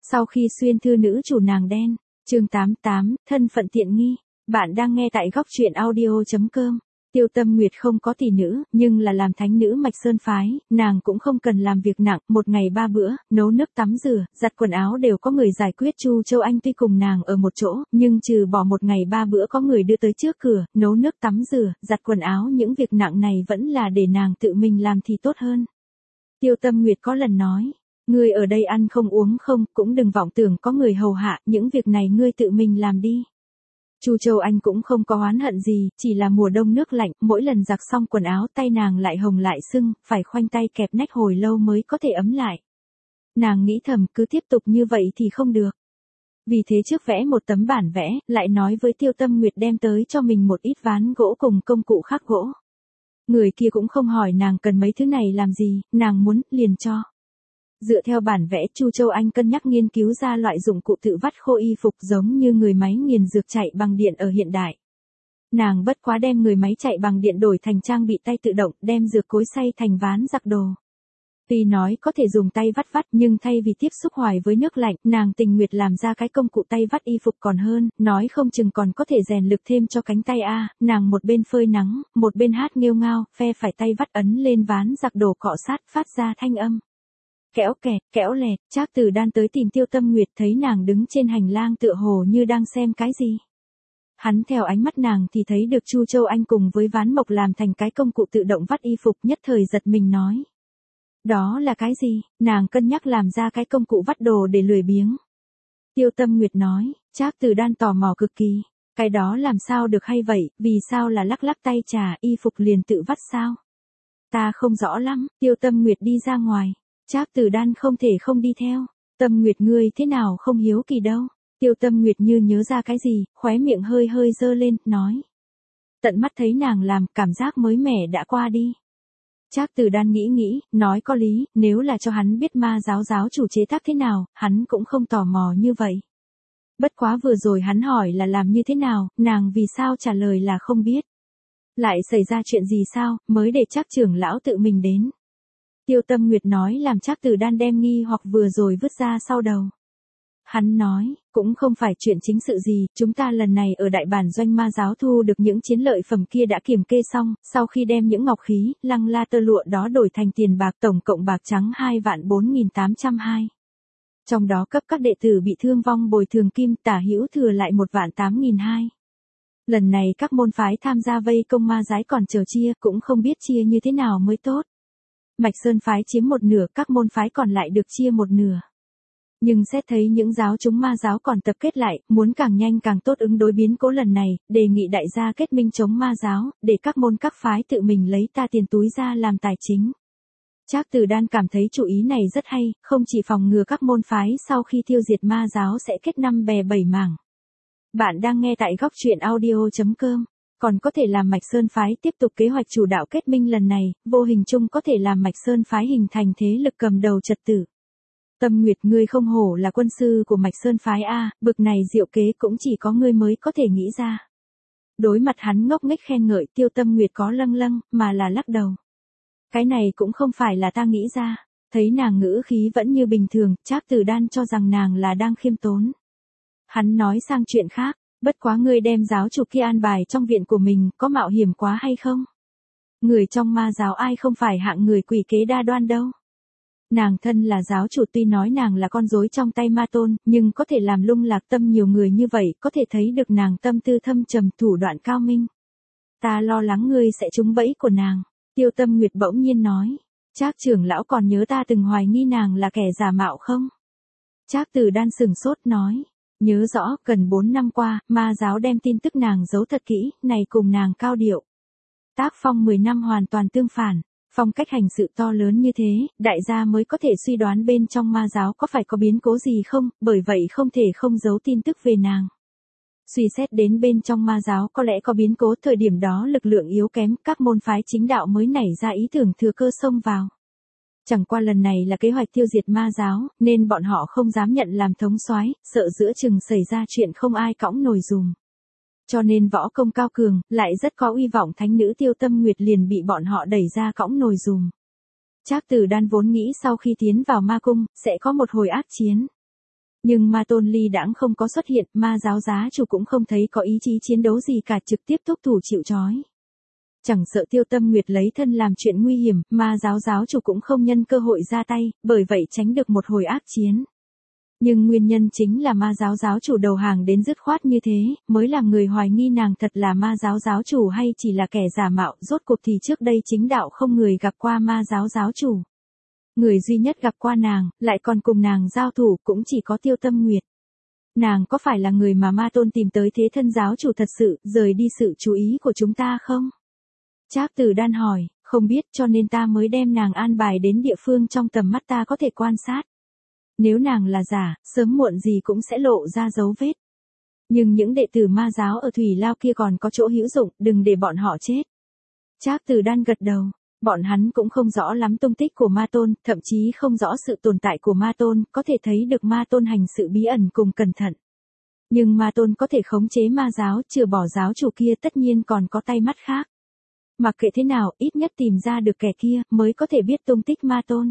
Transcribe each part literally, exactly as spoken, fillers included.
Sau khi xuyên thư nữ chủ nàng đen, chương tám mươi tám, thân phận tiện nghi, bạn đang nghe tại góc truyện audio.com. Tiêu Tâm Nguyệt không có tỷ nữ, nhưng là làm thánh nữ Mạch Sơn phái, nàng cũng không cần làm việc nặng, một ngày ba bữa, nấu nước tắm rửa, giặt quần áo đều có người giải quyết. Chu Châu Anh tuy cùng nàng ở một chỗ, nhưng trừ bỏ một ngày ba bữa có người đưa tới trước cửa, nấu nước tắm rửa, giặt quần áo, những việc nặng này vẫn là để nàng tự mình làm thì tốt hơn. Tiêu Tâm Nguyệt có lần nói, ngươi ở đây ăn không uống không, cũng đừng vọng tưởng có người hầu hạ, những việc này ngươi tự mình làm đi. Chu Châu Anh cũng không có oán hận gì, chỉ là mùa đông nước lạnh, mỗi lần giặt xong quần áo tay nàng lại hồng lại sưng, phải khoanh tay kẹp nách hồi lâu mới có thể ấm lại. Nàng nghĩ thầm cứ tiếp tục như vậy thì không được. Vì thế trước vẽ một tấm bản vẽ, lại nói với Tiêu Tâm Nguyệt đem tới cho mình một ít ván gỗ cùng công cụ khắc gỗ. Người kia cũng không hỏi nàng cần mấy thứ này làm gì, nàng muốn, liền cho. Dựa theo bản vẽ, Chu Châu Anh cân nhắc nghiên cứu ra loại dụng cụ tự vắt khô y phục giống như người máy nghiền dược chạy bằng điện ở hiện đại. Nàng bất quá đem người máy chạy bằng điện đổi thành trang bị tay tự động, đem dược cối xay thành ván giặt đồ. Tuy nói có thể dùng tay vắt vắt, nhưng thay vì tiếp xúc hoài với nước lạnh, nàng tình nguyện làm ra cái công cụ tay vắt y phục còn hơn, nói không chừng còn có thể rèn lực thêm cho cánh tay a. Nàng một bên phơi nắng, một bên hát nghêu ngao, phe phải tay vắt ấn lên ván giặt đồ cọ sát phát ra thanh âm. Kẽo kẹt, kẽo lẹt, Trác Từ Đan tới tìm Tiêu Tâm Nguyệt, thấy nàng đứng trên hành lang tựa hồ như đang xem cái gì. Hắn theo ánh mắt nàng thì thấy được Chu Châu Anh cùng với ván mộc làm thành cái công cụ tự động vắt y phục, nhất thời giật mình nói. Đó là cái gì? Nàng cân nhắc làm ra cái công cụ vắt đồ để lười biếng. Tiêu Tâm Nguyệt nói, Trác Từ Đan tò mò cực kỳ. Cái đó làm sao được hay vậy, vì sao là lắc lắc tay trà y phục liền tự vắt sao? Ta không rõ lắm. Tiêu Tâm Nguyệt đi ra ngoài. Trác Từ Đan không thể không đi theo. Tâm Nguyệt ngươi thế nào không hiếu kỳ đâu. Tiêu Tâm Nguyệt như nhớ ra cái gì, khóe miệng hơi hơi dơ lên, nói. Tận mắt thấy nàng làm, cảm giác mới mẻ đã qua đi. Trác Từ Đan nghĩ nghĩ, nói có lý, nếu là cho hắn biết ma giáo giáo chủ chế tác thế nào, hắn cũng không tò mò như vậy. Bất quá vừa rồi hắn hỏi là làm như thế nào, nàng vì sao trả lời là không biết. Lại xảy ra chuyện gì sao, mới để Trác trưởng lão tự mình đến. Tiêu Tâm Nguyệt nói làm Trác Từ Đan đem nghi hoặc vừa rồi vứt ra sau đầu. Hắn nói, cũng không phải chuyện chính sự gì, chúng ta lần này ở đại bản doanh ma giáo thu được những chiến lợi phẩm kia đã kiểm kê xong, sau khi đem những ngọc khí, lăng la tơ lụa đó đổi thành tiền bạc tổng cộng bạc trắng hai vạn bốn nghìn tám trăm hai. Trong đó cấp các đệ tử bị thương vong bồi thường kim, tả hữu thừa lại một vạn tám nghìn hai. Lần này các môn phái tham gia vây công ma giáo còn chờ chia, cũng không biết chia như thế nào mới tốt. Mạch Sơn phái chiếm một nửa, các môn phái còn lại được chia một nửa. Nhưng xét thấy những giáo chúng ma giáo còn tập kết lại, muốn càng nhanh càng tốt ứng đối biến cố lần này, đề nghị đại gia kết minh chống ma giáo, để các môn các phái tự mình lấy ta tiền túi ra làm tài chính. Trác Từ Đan cảm thấy chủ ý này rất hay, không chỉ phòng ngừa các môn phái sau khi tiêu diệt ma giáo sẽ kết năm bè bảy mảng. Bạn đang nghe tại góc truyện audio.com. Còn có thể làm Mạch Sơn phái tiếp tục kế hoạch chủ đạo kết minh lần này, vô hình chung có thể làm Mạch Sơn phái hình thành thế lực cầm đầu trật tự. Tâm Nguyệt ngươi không hổ là quân sư của Mạch Sơn phái a, bực này diệu kế cũng chỉ có ngươi mới có thể nghĩ ra. Đối mặt hắn ngốc nghếch khen ngợi, Tiêu Tâm Nguyệt có lâng lâng, mà là lắc đầu. Cái này cũng không phải là ta nghĩ ra. Thấy nàng ngữ khí vẫn như bình thường, Trác Từ Đan cho rằng nàng là đang khiêm tốn. Hắn nói sang chuyện khác. Bất quá ngươi đem giáo chủ kia an bài trong viện của mình, có mạo hiểm quá hay không? Người trong ma giáo ai không phải hạng người quỷ kế đa đoan đâu. Nàng thân là giáo chủ, tuy nói nàng là con rối trong tay ma tôn, nhưng có thể làm lung lạc tâm nhiều người như vậy, có thể thấy được nàng tâm tư thâm trầm, thủ đoạn cao minh. Ta lo lắng ngươi sẽ trúng bẫy của nàng. Tiêu Tâm Nguyệt bỗng nhiên nói. Trác trưởng lão còn nhớ ta từng hoài nghi nàng là kẻ giả mạo không? Trác Từ Đan sừng sốt nói. Nhớ rõ, gần bốn năm qua, ma giáo đem tin tức nàng giấu thật kỹ, này cùng nàng cao điệu. Tác phong mười năm hoàn toàn tương phản, phong cách hành sự to lớn như thế, đại gia mới có thể suy đoán bên trong ma giáo có phải có biến cố gì không, bởi vậy không thể không giấu tin tức về nàng. Suy xét đến bên trong ma giáo có lẽ có biến cố, thời điểm đó lực lượng yếu kém, các môn phái chính đạo mới nảy ra ý tưởng thừa cơ xông vào. Chẳng qua lần này là kế hoạch tiêu diệt ma giáo, nên bọn họ không dám nhận làm thống soái, sợ giữa chừng xảy ra chuyện không ai cõng nổi dùm. Cho nên võ công cao cường, lại rất có uy vọng thánh nữ Tiêu Tâm Nguyệt liền bị bọn họ đẩy ra cõng nổi dùm. Trác Từ Đan vốn nghĩ sau khi tiến vào ma cung, sẽ có một hồi ác chiến. Nhưng ma tôn ly đãng không có xuất hiện, ma giáo giáo chủ cũng không thấy có ý chí chiến đấu gì cả, trực tiếp thúc thủ chịu trói. Chẳng sợ Tiêu Tâm Nguyệt lấy thân làm chuyện nguy hiểm, ma giáo giáo chủ cũng không nhân cơ hội ra tay, bởi vậy tránh được một hồi ác chiến. Nhưng nguyên nhân chính là ma giáo giáo chủ đầu hàng đến dứt khoát như thế, mới làm người hoài nghi nàng thật là ma giáo giáo chủ hay chỉ là kẻ giả mạo. Rốt cuộc thì trước đây chính đạo không người gặp qua ma giáo giáo chủ. Người duy nhất gặp qua nàng, lại còn cùng nàng giao thủ cũng chỉ có Tiêu Tâm Nguyệt. Nàng có phải là người mà ma tôn tìm tới thế thân giáo chủ thật sự, rời đi sự chú ý của chúng ta không? Trác Tử Đan hỏi, không biết, cho nên ta mới đem nàng an bài đến địa phương trong tầm mắt ta có thể quan sát. Nếu nàng là giả, sớm muộn gì cũng sẽ lộ ra dấu vết. Nhưng những đệ tử ma giáo ở Thủy Lao kia còn có chỗ hữu dụng, đừng để bọn họ chết. Trác Tử Đan gật đầu, bọn hắn cũng không rõ lắm tung tích của ma tôn, thậm chí không rõ sự tồn tại của ma tôn, có thể thấy được ma tôn hành sự bí ẩn cùng cẩn thận. Nhưng ma tôn có thể khống chế ma giáo, trừ bỏ giáo chủ kia tất nhiên còn có tay mắt khác. Mặc kệ thế nào, ít nhất tìm ra được kẻ kia, mới có thể biết tung tích ma tôn.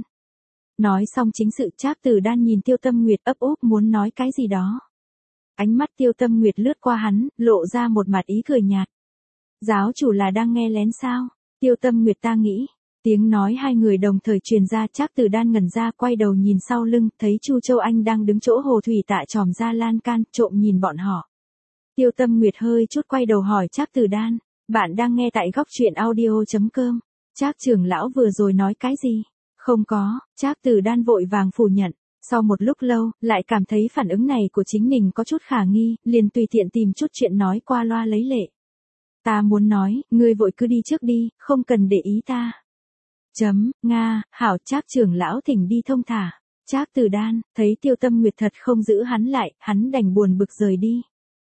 Nói xong chính sự, Trác Tử Đan nhìn Tiêu Tâm Nguyệt ấp úp muốn nói cái gì đó. Ánh mắt Tiêu Tâm Nguyệt lướt qua hắn, lộ ra một mặt ý cười nhạt. Giáo chủ là đang nghe lén sao? Tiêu Tâm Nguyệt ta nghĩ. Tiếng nói hai người đồng thời truyền ra, Trác Tử Đan ngẩn ra quay đầu nhìn sau lưng, thấy Chu Châu Anh đang đứng chỗ hồ thủy tạ tròm ra lan can, trộm nhìn bọn họ. Tiêu Tâm Nguyệt hơi chút quay đầu hỏi Trác Tử Đan, bạn đang nghe tại góc truyện audio chấm com. Trác trưởng lão vừa rồi nói cái gì? Không có, Trác Tử Đan vội vàng phủ nhận. Sau một lúc lâu, lại cảm thấy phản ứng này của chính mình có chút khả nghi, liền tùy tiện tìm chút chuyện nói qua loa lấy lệ. Ta muốn nói, ngươi vội cứ đi trước đi, không cần để ý ta. Chấm, Nga, hảo. Trác trưởng lão thỉnh đi thông thả. Trác Tử Đan, thấy Tiêu Tâm Nguyệt thật không giữ hắn lại, hắn đành buồn bực rời đi.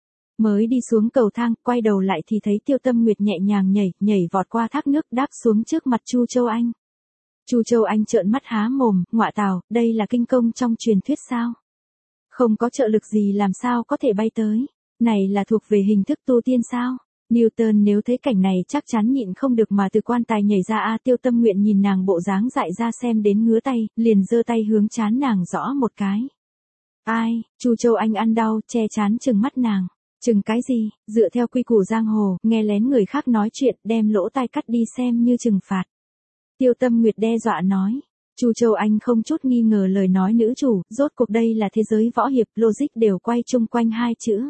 Mới đi xuống cầu thang, quay đầu lại thì thấy Tiêu Tâm Nguyệt nhẹ nhàng nhảy, nhảy vọt qua thác nước đáp xuống trước mặt Chu Châu Anh. Chu Châu Anh trợn mắt há mồm, ngọa tào, đây là kinh công trong truyền thuyết sao? Không có trợ lực gì làm sao có thể bay tới? Này là thuộc về hình thức tu tiên sao? Newton nếu thấy cảnh này chắc chắn nhịn không được mà từ quan tài nhảy ra. A Tiêu Tâm Nguyện nhìn nàng bộ dáng dại ra xem đến ngứa tay, liền giơ tay hướng trán nàng rõ một cái. Ai? Chu Châu Anh ăn đau, che trán trừng mắt nàng. Chừng cái gì? Dựa theo quy củ giang hồ, nghe lén người khác nói chuyện, đem lỗ tai cắt đi xem như trừng phạt. Tiêu Tâm Nguyệt đe dọa nói. Chu Châu Anh không chút nghi ngờ lời nói nữ chủ, rốt cuộc đây là thế giới võ hiệp, logic đều quay chung quanh hai chữ.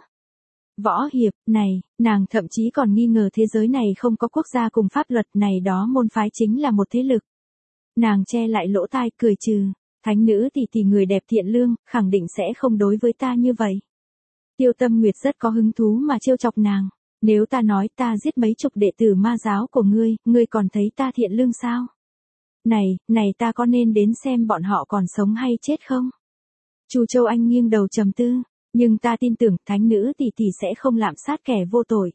Võ hiệp, này, nàng thậm chí còn nghi ngờ thế giới này không có quốc gia cùng pháp luật, này đó môn phái chính là một thế lực. Nàng che lại lỗ tai cười trừ, thánh nữ tỷ tỷ người đẹp thiện lương, khẳng định sẽ không đối với ta như vậy. Tiêu Tâm Nguyệt rất có hứng thú mà trêu chọc nàng. Nếu ta nói ta giết mấy chục đệ tử ma giáo của ngươi, ngươi còn thấy ta thiện lương sao? Này, này ta có nên đến xem bọn họ còn sống hay chết không? Chu Châu Anh nghiêng đầu trầm tư, nhưng ta tin tưởng thánh nữ tỷ tỷ sẽ không lạm sát kẻ vô tội.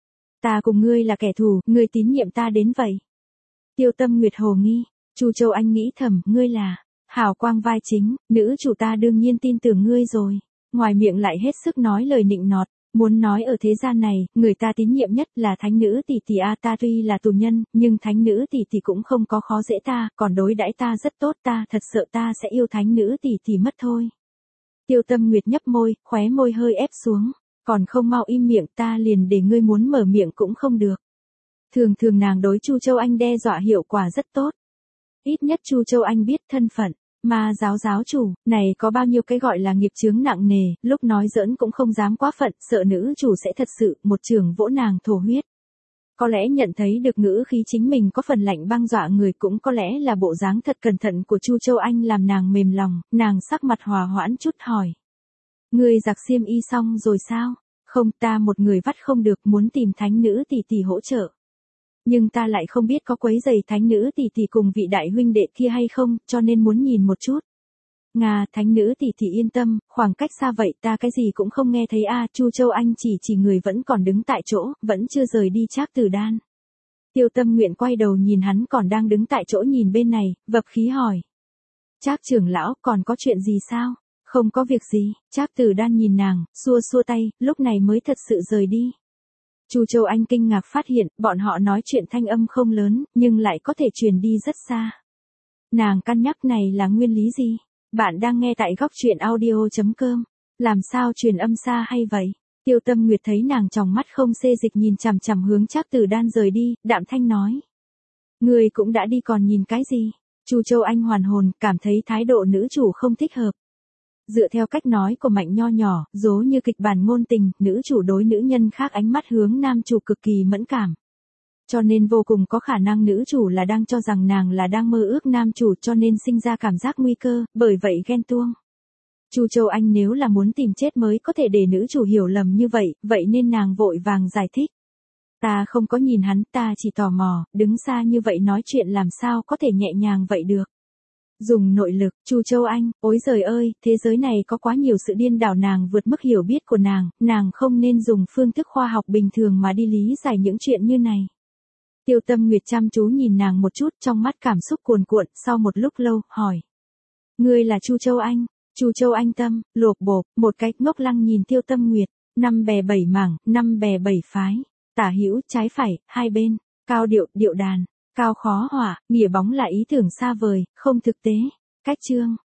Ta cùng ngươi là kẻ thù, ngươi tín nhiệm ta đến vậy. Tiêu Tâm Nguyệt hồ nghi, Chu Châu Anh nghĩ thầm, ngươi là hào quang vai chính, nữ chủ ta đương nhiên tin tưởng ngươi rồi. Ngoài miệng lại hết sức nói lời nịnh nọt. Muốn nói ở thế gian này, người ta tín nhiệm nhất là thánh nữ tỷ tỷ. A ta tuy là tù nhân, nhưng thánh nữ tỷ tỷ cũng không có khó dễ ta, còn đối đãi ta rất tốt, ta thật sợ ta sẽ yêu thánh nữ tỷ tỷ mất thôi. Tiêu Tâm Nguyệt nhấp môi, khóe môi hơi ép xuống, còn không mau im miệng, ta liền để ngươi muốn mở miệng cũng không được. Thường thường nàng đối Chu Châu Anh đe dọa hiệu quả rất tốt. Ít nhất Chu Châu Anh biết thân phận. Ma giáo giáo chủ, này có bao nhiêu cái gọi là nghiệp chướng nặng nề, lúc nói giỡn cũng không dám quá phận, sợ nữ chủ sẽ thật sự một trường vỗ nàng thổ huyết. Có lẽ nhận thấy được ngữ khí chính mình có phần lạnh băng dọa người, cũng có lẽ là bộ dáng thật cẩn thận của Chu Châu Anh làm nàng mềm lòng, nàng sắc mặt hòa hoãn chút hỏi. Ngươi giặt xiêm y xong rồi sao? Không, ta một người vắt không được, muốn tìm thánh nữ tỷ tỷ hỗ trợ. Nhưng ta lại không biết có quấy giày thánh nữ tỷ tỷ cùng vị đại huynh đệ kia hay không, cho nên muốn nhìn một chút. Nga, thánh nữ tỷ tỷ yên tâm, khoảng cách xa vậy ta cái gì cũng không nghe thấy. A Chu Châu Anh chỉ chỉ người vẫn còn đứng tại chỗ, vẫn chưa rời đi Trác Tử Đan. Tiêu Tâm Nguyện quay đầu nhìn hắn còn đang đứng tại chỗ nhìn bên này, vập khí hỏi. Trác trưởng lão, còn có chuyện gì sao? Không có việc gì. Trác Tử Đan nhìn nàng, xua xua tay, lúc này mới thật sự rời đi. Chu Châu Anh kinh ngạc phát hiện, bọn họ nói chuyện thanh âm không lớn, nhưng lại có thể truyền đi rất xa. Nàng cân nhắc này là nguyên lý gì? Bạn đang nghe tại góc truyện audio chấm com. Làm sao truyền âm xa hay vậy? Tiêu Tâm Nguyệt thấy nàng trong mắt không xê dịch nhìn chằm chằm hướng Trác Tử Đan rời đi, đạm thanh nói. Ngươi cũng đã đi còn nhìn cái gì? Chu Châu Anh hoàn hồn, cảm thấy thái độ nữ chủ không thích hợp. Dựa theo cách nói của Mạnh Nho nhỏ, dố như kịch bản ngôn tình, nữ chủ đối nữ nhân khác ánh mắt hướng nam chủ cực kỳ mẫn cảm. Cho nên vô cùng có khả năng nữ chủ là đang cho rằng nàng là đang mơ ước nam chủ cho nên sinh ra cảm giác nguy cơ, bởi vậy ghen tuông. Chu Châu Anh nếu là muốn tìm chết mới có thể để nữ chủ hiểu lầm như vậy, vậy nên nàng vội vàng giải thích. Ta không có nhìn hắn, ta chỉ tò mò, đứng xa như vậy nói chuyện làm sao có thể nhẹ nhàng vậy được. Dùng nội lực, Chu Châu Anh, ối giời ơi, thế giới này có quá nhiều sự điên đảo nàng vượt mức hiểu biết của nàng, nàng không nên dùng phương thức khoa học bình thường mà đi lý giải những chuyện như này. Tiêu Tâm Nguyệt chăm chú nhìn nàng một chút trong mắt cảm xúc cuồn cuộn, sau một lúc lâu, hỏi. Ngươi là Chu Châu Anh, Chu Châu Anh tâm, lột bộp, một cái ngốc lăng nhìn Tiêu Tâm Nguyệt, năm bè bảy mảng, năm bè bảy phái, tả hữu, trái phải, hai bên, cao điệu, điệu đàn, cao khó họa, nghĩa bóng là ý tưởng xa vời, không thực tế. Cách chương